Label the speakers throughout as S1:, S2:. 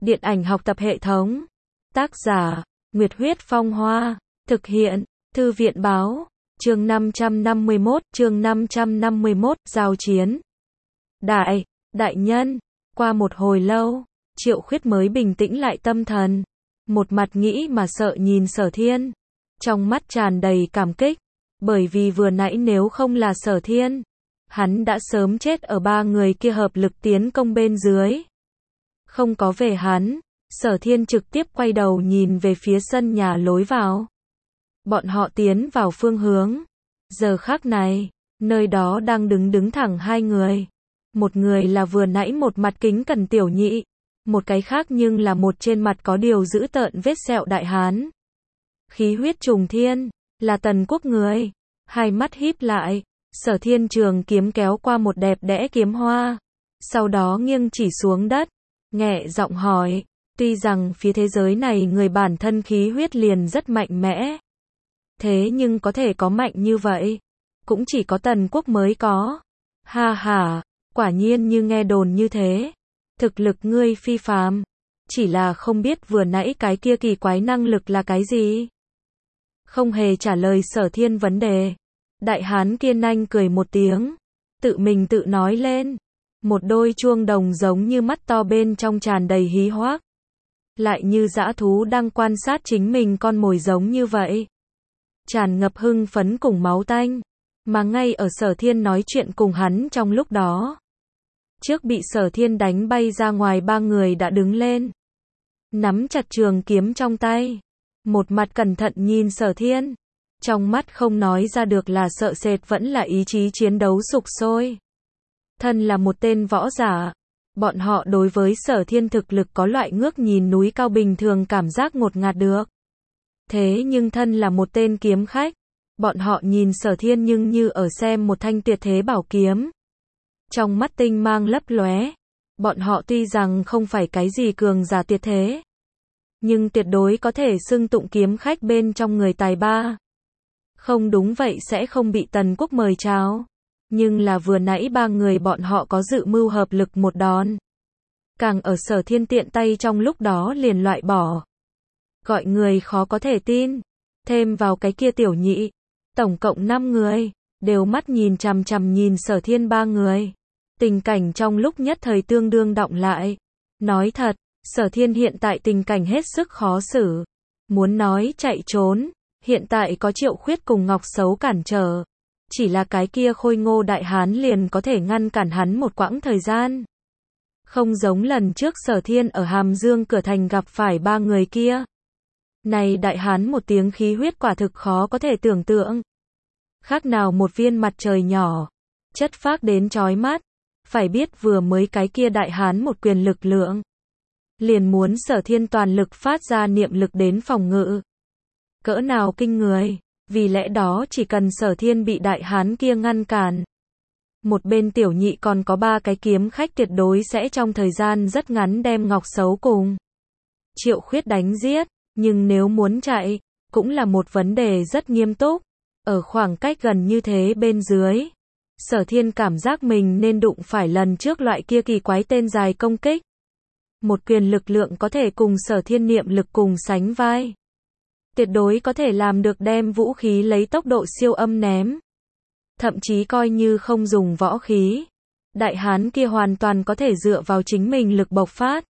S1: Điện ảnh học tập hệ thống. Tác giả, Nguyệt Huyết Phong Hoa. Thực hiện, Thư viện Báo. Chương 551, giao chiến. Đại nhân. Qua một hồi lâu, Triệu Khuyết mới bình tĩnh lại tâm thần. Một mặt nghĩ mà sợ nhìn Sở Thiên. Trong mắt tràn đầy cảm kích. Bởi vì vừa nãy nếu không là Sở Thiên, hắn đã sớm chết ở ba người kia hợp lực tiến công bên dưới. Không có về hắn, Sở Thiên trực tiếp quay đầu nhìn về phía sân nhà lối vào. Bọn họ tiến vào phương hướng. Giờ khắc này, nơi đó đang đứng thẳng hai người. Một người là vừa nãy một mặt kính cẩn tiểu nhị, một cái khác nhưng là một trên mặt có điều dữ tợn vết sẹo đại hán. Khí huyết trùng thiên, là Tần Quốc người. Hai mắt híp lại, Sở Thiên trường kiếm kéo qua một đẹp đẽ kiếm hoa. Sau đó nghiêng chỉ xuống đất, nhẹ giọng hỏi, tuy rằng phía thế giới này người bản thân khí huyết liền rất mạnh mẽ. Thế nhưng có thể có mạnh như vậy, cũng chỉ có Tần Quốc mới có. Ha ha, quả nhiên như nghe đồn như thế. Thực lực ngươi phi phàm, chỉ là không biết vừa nãy cái kia kỳ quái năng lực là cái gì. Không hề trả lời Sở Thiên vấn đề. Đại hán kia nhanh cười một tiếng, tự mình tự nói lên. Một đôi chuông đồng giống như mắt to bên trong tràn đầy hí hoác. Lại như dã thú đang quan sát chính mình con mồi giống như vậy. Tràn ngập hưng phấn cùng máu tanh. Mà ngay ở Sở Thiên nói chuyện cùng hắn trong lúc đó, trước bị Sở Thiên đánh bay ra ngoài ba người đã đứng lên. Nắm chặt trường kiếm trong tay. Một mặt cẩn thận nhìn Sở Thiên. Trong mắt không nói ra được là sợ sệt vẫn là ý chí chiến đấu sục sôi. Thân là một tên võ giả, bọn họ đối với Sở Thiên thực lực có loại ngước nhìn núi cao bình thường cảm giác ngột ngạt được. Thế nhưng thân là một tên kiếm khách, bọn họ nhìn Sở Thiên nhưng như ở xem một thanh tuyệt thế bảo kiếm. Trong mắt tinh mang lấp lóe, bọn họ tuy rằng không phải cái gì cường giả tuyệt thế, nhưng tuyệt đối có thể xưng tụng kiếm khách bên trong người tài ba. Không đúng vậy sẽ không bị Tần Quốc mời chào. Nhưng là vừa nãy ba người bọn họ có dự mưu hợp lực một đòn. Càng ở Sở Thiên tiện tay trong lúc đó liền loại bỏ. Gọi người khó có thể tin. Thêm vào cái kia tiểu nhị. Tổng cộng 5 người. Đều mắt nhìn chằm chằm nhìn Sở Thiên ba người. Tình cảnh trong lúc nhất thời tương đương động lại. Nói thật, Sở Thiên hiện tại tình cảnh hết sức khó xử. Muốn nói chạy trốn. Hiện tại có Triệu Khuyết cùng Ngọc Sấu cản trở. Chỉ là cái kia khôi ngô đại hán liền có thể ngăn cản hắn một quãng thời gian. Không giống lần trước Sở Thiên ở Hàm Dương cửa thành gặp phải ba người kia. Này đại hán một tiếng khí huyết quả thực khó có thể tưởng tượng. Khác nào một viên mặt trời nhỏ. Chất phác đến chói mắt. Phải biết vừa mới cái kia đại hán một quyền lực lượng. Liền muốn Sở Thiên toàn lực phát ra niệm lực đến phòng ngự. Cỡ nào kinh người. Vì lẽ đó chỉ cần Sở Thiên bị đại hán kia ngăn cản. Một bên tiểu nhị còn có ba cái kiếm khách tuyệt đối sẽ trong thời gian rất ngắn đem Ngọc Sấu cùng Triệu Khuyết đánh giết. Nhưng nếu muốn chạy, cũng là một vấn đề rất nghiêm túc. Ở khoảng cách gần như thế bên dưới, Sở Thiên cảm giác mình nên đụng phải lần trước loại kia kỳ quái tên dài công kích. Một quyền lực lượng có thể cùng Sở Thiên niệm lực cùng sánh vai. Tuyệt đối có thể làm được đem vũ khí lấy tốc độ siêu âm ném. Thậm chí coi như không dùng võ khí. Đại hán kia hoàn toàn có thể dựa vào chính mình lực bộc phát.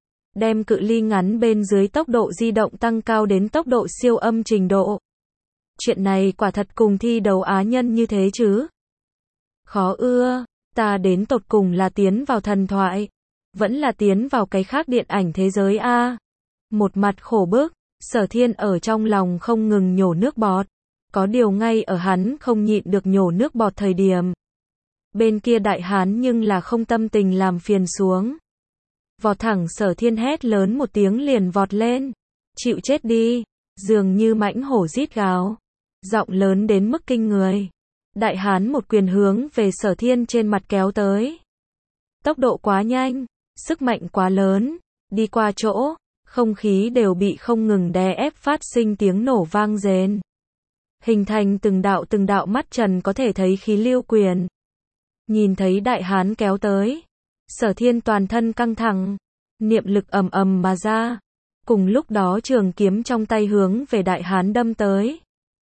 S1: Đem cự ly ngắn bên dưới tốc độ di động tăng cao đến tốc độ siêu âm trình độ. Chuyện này quả thật cùng thi đấu á nhân như thế chứ. Khó ưa, ta đến tột cùng là tiến vào thần thoại. Vẫn là tiến vào cái khác điện ảnh thế giới a. Một mặt khổ bức. Sở Thiên ở trong lòng không ngừng nhổ nước bọt. Có điều ngay ở hắn không nhịn được nhổ nước bọt thời điểm. Bên kia đại hán nhưng là không tâm tình làm phiền xuống. Vọt thẳng Sở Thiên hét lớn một tiếng liền vọt lên. Chịu chết đi. Dường như mãnh hổ rít gào. Giọng lớn đến mức kinh người. Đại hán một quyền hướng về Sở Thiên trên mặt kéo tới. Tốc độ quá nhanh. Sức mạnh quá lớn. Đi qua chỗ. Không khí đều bị không ngừng đè ép phát sinh tiếng nổ vang rền. Hình thành từng đạo mắt trần có thể thấy khí lưu quyền. Nhìn thấy đại hán kéo tới. Sở Thiên toàn thân căng thẳng. niệm lực ầm ầm mà ra. Cùng lúc đó trường kiếm trong tay hướng về đại hán đâm tới.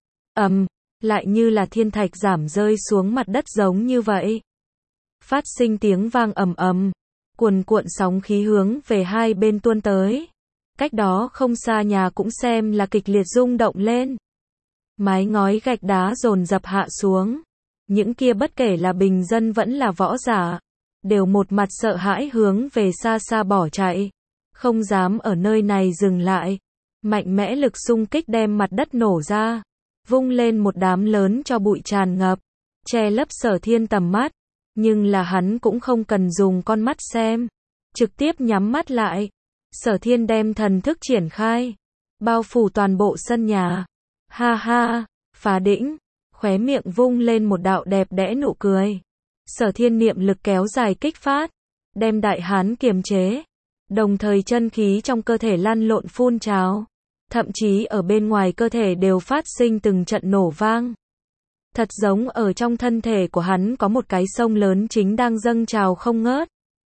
S1: Lại như là thiên thạch giảm rơi xuống mặt đất giống như vậy. Phát sinh tiếng vang ầm ầm, cuồn cuộn sóng khí hướng về hai bên tuôn tới. Cách đó không xa nhà cũng xem là kịch liệt rung động lên. Mái ngói gạch đá dồn dập hạ xuống. Những kia bất kể là bình dân vẫn là võ giả, đều một mặt sợ hãi hướng về xa xa bỏ chạy. Không dám ở nơi này dừng lại. Mạnh mẽ lực xung kích đem mặt đất nổ ra. Vung lên một đám lớn cho bụi tràn ngập. Che lấp Sở Thiên tầm mắt. Nhưng là hắn cũng không cần dùng con mắt xem. Trực tiếp nhắm mắt lại. Sở Thiên đem thần thức triển khai. Bao phủ toàn bộ sân nhà. Ha ha, Phá Đĩnh. Khóe miệng vung lên một đạo đẹp đẽ nụ cười. Sở Thiên niệm lực kéo dài kích phát. Đem đại hán kiềm chế. Đồng thời chân khí trong cơ thể lăn lộn phun trào. Thậm chí ở bên ngoài cơ thể đều phát sinh từng trận nổ vang. Thật giống ở trong thân thể của hắn có một cái sông lớn chính đang dâng trào không ngớt.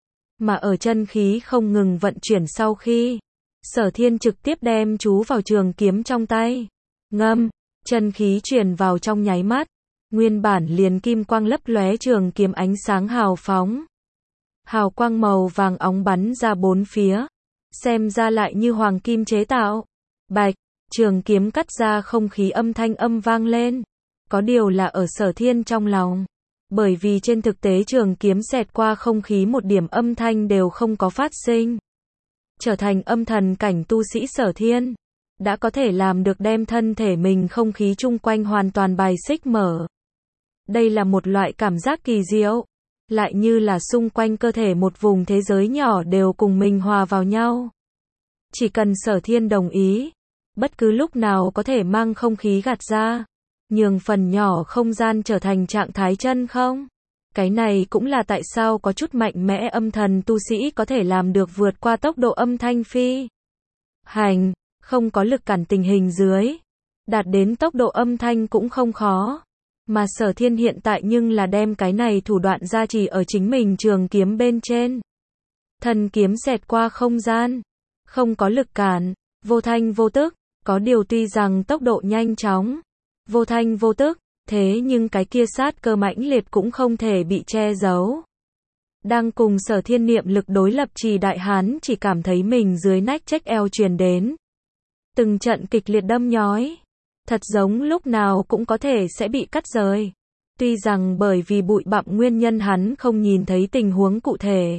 S1: Mà ở chân khí không ngừng vận chuyển sau khi, Sở Thiên trực tiếp đem chú vào trường kiếm trong tay. Ngâm, chân khí truyền vào trong nháy mắt. Nguyên bản liền kim quang lấp lóe trường kiếm ánh sáng hào phóng. Hào quang màu vàng óng bắn ra bốn phía. Xem ra lại như hoàng kim chế tạo. Bạch, trường kiếm cắt ra không khí âm thanh âm vang lên. Có điều là ở Sở Thiên trong lòng. Bởi vì trên thực tế trường kiếm xẹt qua không khí một điểm âm thanh đều không có phát sinh. Trở thành âm thần cảnh tu sĩ Sở Thiên. Đã có thể làm được đem thân thể mình không khí chung quanh hoàn toàn bài xích mở. Đây là một loại cảm giác kỳ diệu. Lại như là xung quanh cơ thể một vùng thế giới nhỏ đều cùng mình hòa vào nhau. Chỉ cần Sở Thiên đồng ý. Bất cứ lúc nào có thể mang không khí gạt ra. Nhường phần nhỏ không gian trở thành trạng thái chân không. Cái này cũng là tại sao có chút mạnh mẽ âm thần tu sĩ có thể làm được vượt qua tốc độ âm thanh phi hành, không có lực cản tình hình dưới. Đạt đến tốc độ âm thanh cũng không khó. Mà Sở Thiên hiện tại nhưng là đem cái này thủ đoạn gia trì ở chính mình trường kiếm bên trên. Thần kiếm xẹt qua không gian. Không có lực cản, vô thanh vô tức. Có điều tuy rằng tốc độ nhanh chóng, vô thanh vô tức, thế nhưng cái kia sát cơ mãnh liệt cũng không thể bị che giấu. Đang cùng Sở Thiên niệm lực đối lập Trì đại hán chỉ cảm thấy mình dưới nách chếch eo truyền đến. Từng trận kịch liệt đâm nhói. Thật giống lúc nào cũng có thể sẽ bị cắt rời. Tuy rằng bởi vì bụi bặm nguyên nhân hắn không nhìn thấy tình huống cụ thể.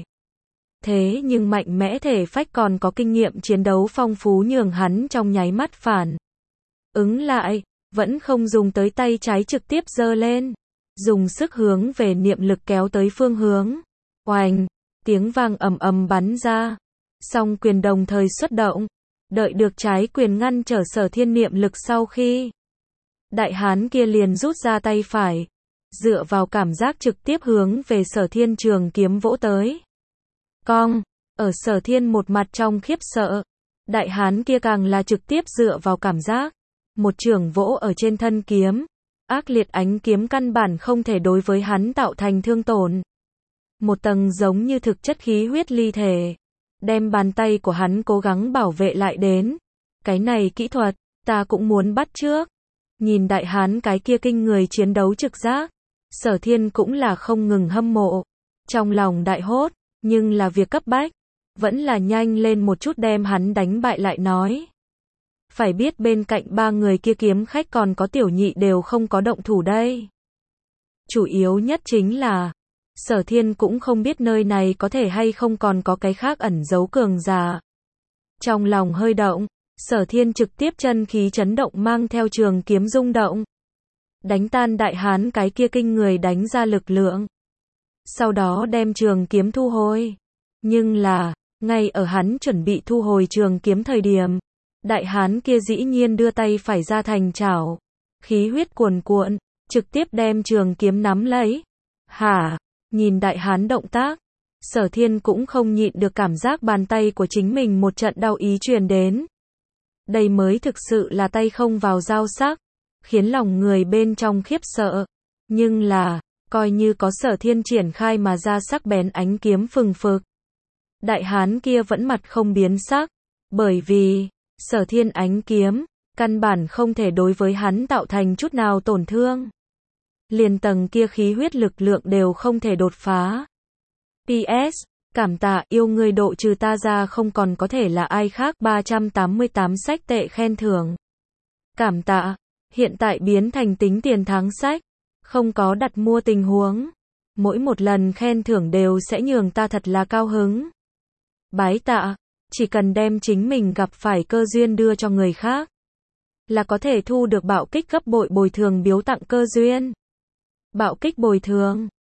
S1: Thế nhưng mạnh mẽ thể phách còn có kinh nghiệm chiến đấu phong phú nhường hắn trong nháy mắt phản ứng lại. Vẫn không dùng tới tay trái trực tiếp giơ lên. Dùng sức hướng về niệm lực kéo tới phương hướng. Oành, tiếng vang ầm ầm bắn ra. Song quyền đồng thời xuất động. Đợi được trái quyền ngăn trở Sở Thiên niệm lực sau khi. Đại hán kia liền rút ra tay phải. Dựa vào cảm giác trực tiếp hướng về Sở Thiên trường kiếm vỗ tới. Cong, ở Sở Thiên một mặt trong khiếp sợ. Đại hán kia càng là trực tiếp dựa vào cảm giác. Một chưởng vỗ ở trên thân kiếm. Ác liệt ánh kiếm căn bản không thể đối với hắn tạo thành thương tổn. Một tầng giống như thực chất khí huyết ly thể. Đem bàn tay của hắn cố gắng bảo vệ lại đến. Cái này kỹ thuật, ta cũng muốn bắt chước. Nhìn đại hán cái kia kinh người chiến đấu trực giác. Sở Thiên cũng là không ngừng hâm mộ. Trong lòng đại hốt, nhưng là việc cấp bách. Vẫn là nhanh lên một chút đem hắn đánh bại lại nói. Phải biết bên cạnh ba người kia kiếm khách còn có tiểu nhị đều không có động thủ đây. Chủ yếu nhất chính là, Sở Thiên cũng không biết nơi này có thể hay không còn có cái khác ẩn giấu cường giả. Trong lòng hơi động, Sở Thiên trực tiếp chân khí chấn động mang theo trường kiếm rung động. Đánh tan đại hán cái kia kinh người đánh ra lực lượng. Sau đó đem trường kiếm thu hồi. Nhưng là, ngay ở hắn chuẩn bị thu hồi trường kiếm thời điểm. Đại hán kia dĩ nhiên đưa tay phải ra thành chảo. Khí huyết cuồn cuộn, trực tiếp đem trường kiếm nắm lấy. Hả? Nhìn đại hán động tác. Sở Thiên cũng không nhịn được cảm giác bàn tay của chính mình một trận đau ý truyền đến. Đây mới thực sự là tay không vào dao sắc. Khiến lòng người bên trong khiếp sợ. Nhưng là, coi như có Sở Thiên triển khai mà ra sắc bén ánh kiếm phừng phực. Đại hán kia vẫn mặt không biến sắc, bởi vì, Sở Thiên ánh kiếm, căn bản không thể đối với hắn tạo thành chút nào tổn thương. Liền tầng kia khí huyết lực lượng đều không thể đột phá. PS, cảm tạ yêu người độ trừ ta ra không còn có thể là ai khác 388 sách tệ khen thưởng. Cảm tạ, hiện tại biến thành tính tiền tháng sách, không có đặt mua tình huống. Mỗi một lần khen thưởng đều sẽ nhường ta thật là cao hứng. Bái tạ, chỉ cần đem chính mình gặp phải cơ duyên đưa cho người khác, là có thể thu được bạo kích gấp bội bồi thường biếu tặng cơ duyên. Bạo kích bồi thường.